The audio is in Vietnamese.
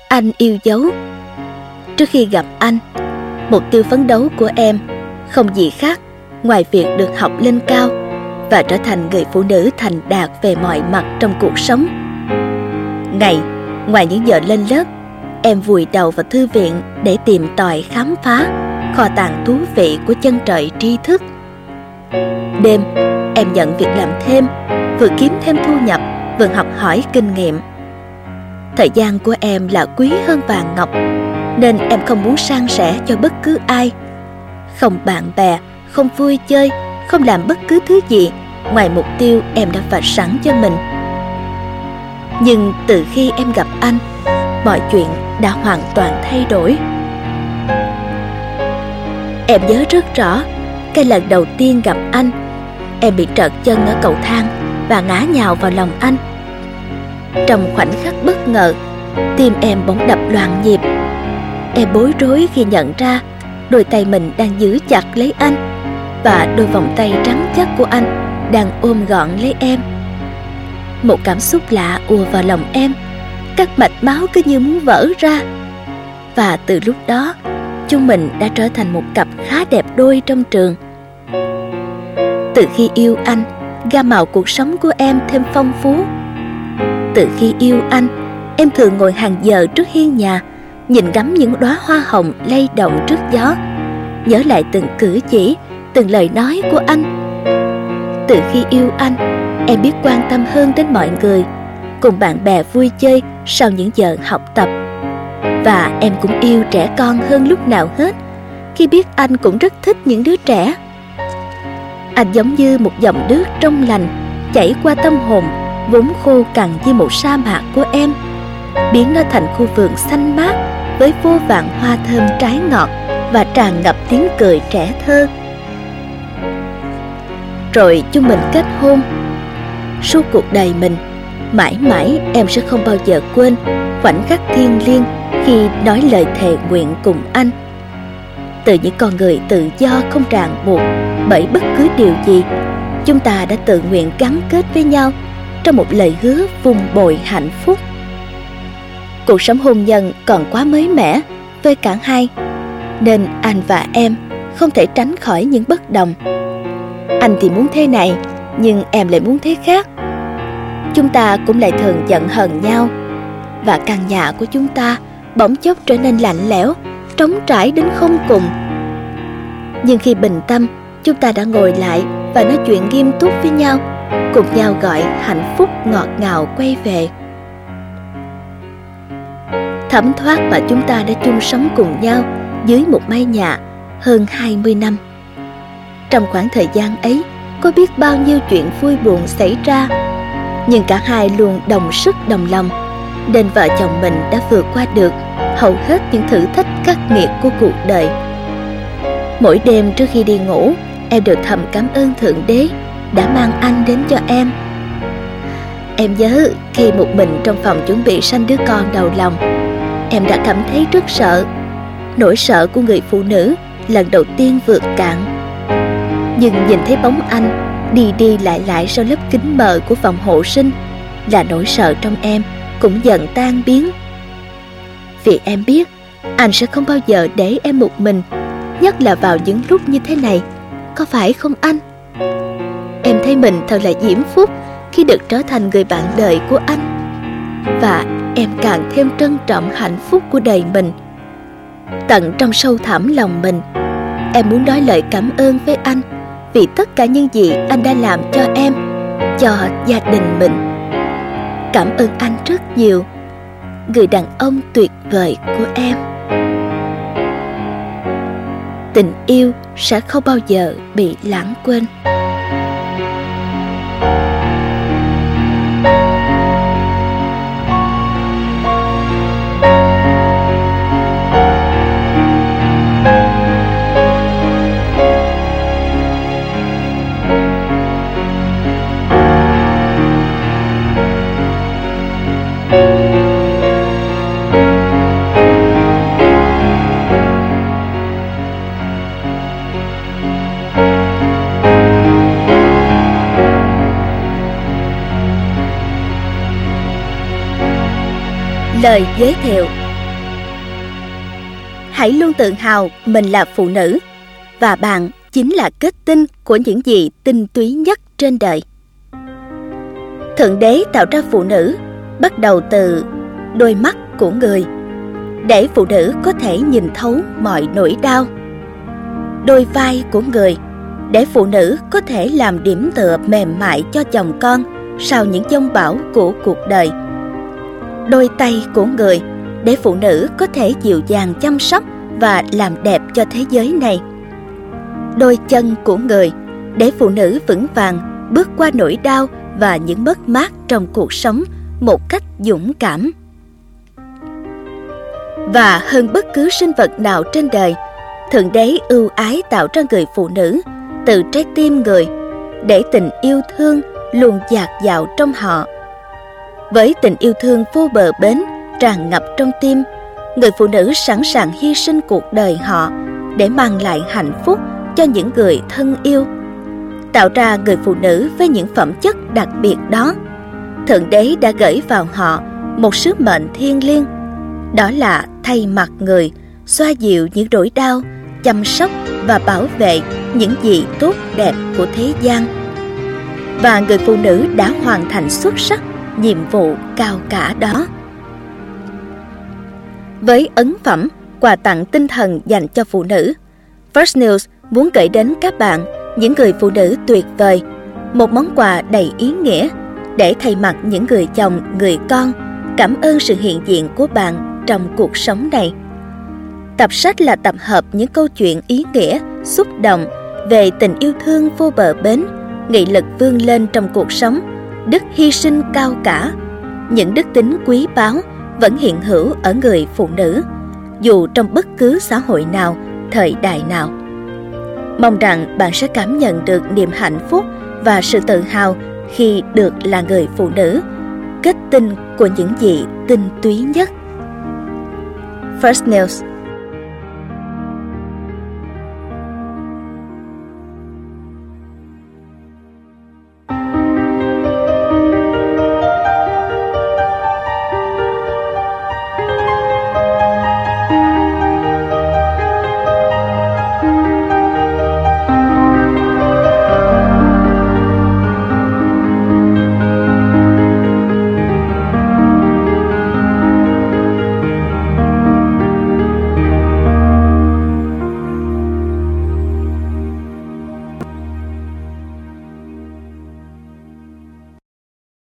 Anh yêu dấu. Trước khi gặp anh, mục tiêu phấn đấu của em không gì khác ngoài việc được học lên cao và trở thành người phụ nữ thành đạt về mọi mặt trong cuộc sống. Ngày, ngoài những giờ lên lớp, em vùi đầu vào thư viện để tìm tòi khám phá kho tàng thú vị của chân trời tri thức. Đêm, em nhận việc làm thêm, vừa kiếm thêm thu nhập, vừa học hỏi kinh nghiệm. Thời gian của em là quý hơn vàng ngọc, nên em không muốn san sẻ cho bất cứ ai. Không bạn bè, không vui chơi, không làm bất cứ thứ gì ngoài mục tiêu em đã vạch sẵn cho mình. Nhưng từ khi em gặp anh, mọi chuyện đã hoàn toàn thay đổi. Em nhớ rất rõ cái lần đầu tiên gặp anh, em bị trật chân ở cầu thang và ngã nhào vào lòng anh. Trong khoảnh khắc bất ngờ, tim em bỗng đập loạn nhịp. Em bối rối khi nhận ra đôi tay mình đang giữ chặt lấy anh, và đôi vòng tay trắng chắc của anh đang ôm gọn lấy em. Một cảm xúc lạ ùa vào lòng em, các mạch máu cứ như muốn vỡ ra. Và từ lúc đó, chúng mình đã trở thành một cặp khá đẹp đôi trong trường. Từ khi yêu anh, gam màu cuộc sống của em thêm phong phú. Từ khi yêu anh, em thường ngồi hàng giờ trước hiên nhà, nhìn ngắm những đóa hoa hồng lay động trước gió, nhớ lại từng cử chỉ, từng lời nói của anh. Từ khi yêu anh, em biết quan tâm hơn đến mọi người, cùng bạn bè vui chơi sau những giờ học tập. Và em cũng yêu trẻ con hơn lúc nào hết, khi biết anh cũng rất thích những đứa trẻ. Anh giống như một dòng nước trong lành chảy qua tâm hồn vốn khô cằn như một sa mạc của em, biến nó thành khu vườn xanh mát với vô vàn hoa thơm trái ngọt và tràn ngập tiếng cười trẻ thơ. Rồi chúng mình kết hôn. Suốt cuộc đời mình, mãi mãi em sẽ không bao giờ quên khoảnh khắc thiêng liêng khi nói lời thề nguyện cùng anh. Từ những con người tự do không ràng buộc bởi bất cứ điều gì, chúng ta đã tự nguyện gắn kết với nhau trong một lời hứa vun bồi hạnh phúc. Cuộc sống hôn nhân còn quá mới mẻ với cả hai, nên anh và em không thể tránh khỏi những bất đồng. Anh thì muốn thế này, nhưng em lại muốn thế khác. Chúng ta cũng lại thường giận hờn nhau, và căn nhà của chúng ta bỗng chốc trở nên lạnh lẽo, trống trải đến không cùng. Nhưng khi bình tâm, chúng ta đã ngồi lại và nói chuyện nghiêm túc với nhau, cùng nhau gọi hạnh phúc ngọt ngào quay về. Thấm thoát mà chúng ta đã chung sống cùng nhau dưới một mái nhà hơn 20 năm. Trong khoảng thời gian ấy, có biết bao nhiêu chuyện vui buồn xảy ra, nhưng cả hai luôn đồng sức đồng lòng, nên vợ chồng mình đã vượt qua được hầu hết những thử thách khắc nghiệt của cuộc đời. Mỗi đêm trước khi đi ngủ, em đều thầm cảm ơn Thượng Đế đã mang anh đến cho em. Em nhớ khi một mình trong phòng chuẩn bị sanh đứa con đầu lòng, em đã cảm thấy rất sợ. Nỗi sợ của người phụ nữ lần đầu tiên vượt cạn. Nhưng nhìn thấy bóng anh đi đi lại sau lớp kính mờ của phòng hộ sinh, là nỗi sợ trong em cũng dần tan biến. Vì em biết anh sẽ không bao giờ để em một mình, nhất là vào những lúc như thế này, có phải không anh? Em thấy mình thật là diễm phúc khi được trở thành người bạn đời của anh, và em càng thêm trân trọng hạnh phúc của đời mình. Tận trong sâu thẳm lòng mình, em muốn nói lời cảm ơn với anh vì tất cả những gì anh đã làm cho em, cho gia đình mình. Cảm ơn anh rất nhiều, người đàn ông tuyệt vời của em. Tình yêu sẽ không bao giờ bị lãng quên. Lời giới thiệu. hãy luôn tự hào mình là phụ nữ, và bạn chính là kết tinh của những gì tinh túy nhất trên đời. Thượng Đế tạo ra phụ nữ bắt đầu từ đôi mắt của người, để phụ nữ có thể nhìn thấu mọi nỗi đau. Đôi vai của người, để phụ nữ có thể làm điểm tựa mềm mại cho chồng con sau những giông bão của cuộc đời. Đôi tay của người, để phụ nữ có thể dịu dàng chăm sóc và làm đẹp cho thế giới này. Đôi chân của người, để phụ nữ vững vàng bước qua nỗi đau và những mất mát trong cuộc sống một cách dũng cảm. Và hơn bất cứ sinh vật nào trên đời, Thượng Đế ưu ái tạo ra người phụ nữ từ trái tim người, để tình yêu thương luôn dạt dào trong họ. Với tình yêu thương vô bờ bến tràn ngập trong tim, người phụ nữ sẵn sàng hy sinh cuộc đời họ để mang lại hạnh phúc cho những người thân yêu. Tạo ra người phụ nữ với những phẩm chất đặc biệt đó, Thượng Đế đã gửi vào họ một sứ mệnh thiêng liêng, đó là thay mặt người, xoa dịu những nỗi đau, chăm sóc và bảo vệ những gì tốt đẹp của thế gian. Và người phụ nữ đã hoàn thành xuất sắc nhiệm vụ cao cả đó. Với ấn phẩm quà tặng tinh thần dành cho phụ nữ, First News muốn gửi đến các bạn, những người phụ nữ tuyệt vời, một món quà đầy ý nghĩa để thay mặt những người chồng, người con cảm ơn sự hiện diện của bạn trong cuộc sống này. Tập sách là tập hợp những câu chuyện ý nghĩa, xúc động về tình yêu thương vô bờ bến, nghị lực vươn lên trong cuộc sống, đức hy sinh cao cả, những đức tính quý báu vẫn hiện hữu ở người phụ nữ, dù trong bất cứ xã hội nào, thời đại nào. Mong rằng bạn sẽ cảm nhận được niềm hạnh phúc và sự tự hào khi được là người phụ nữ, kết tinh của những gì tinh túy nhất. First News.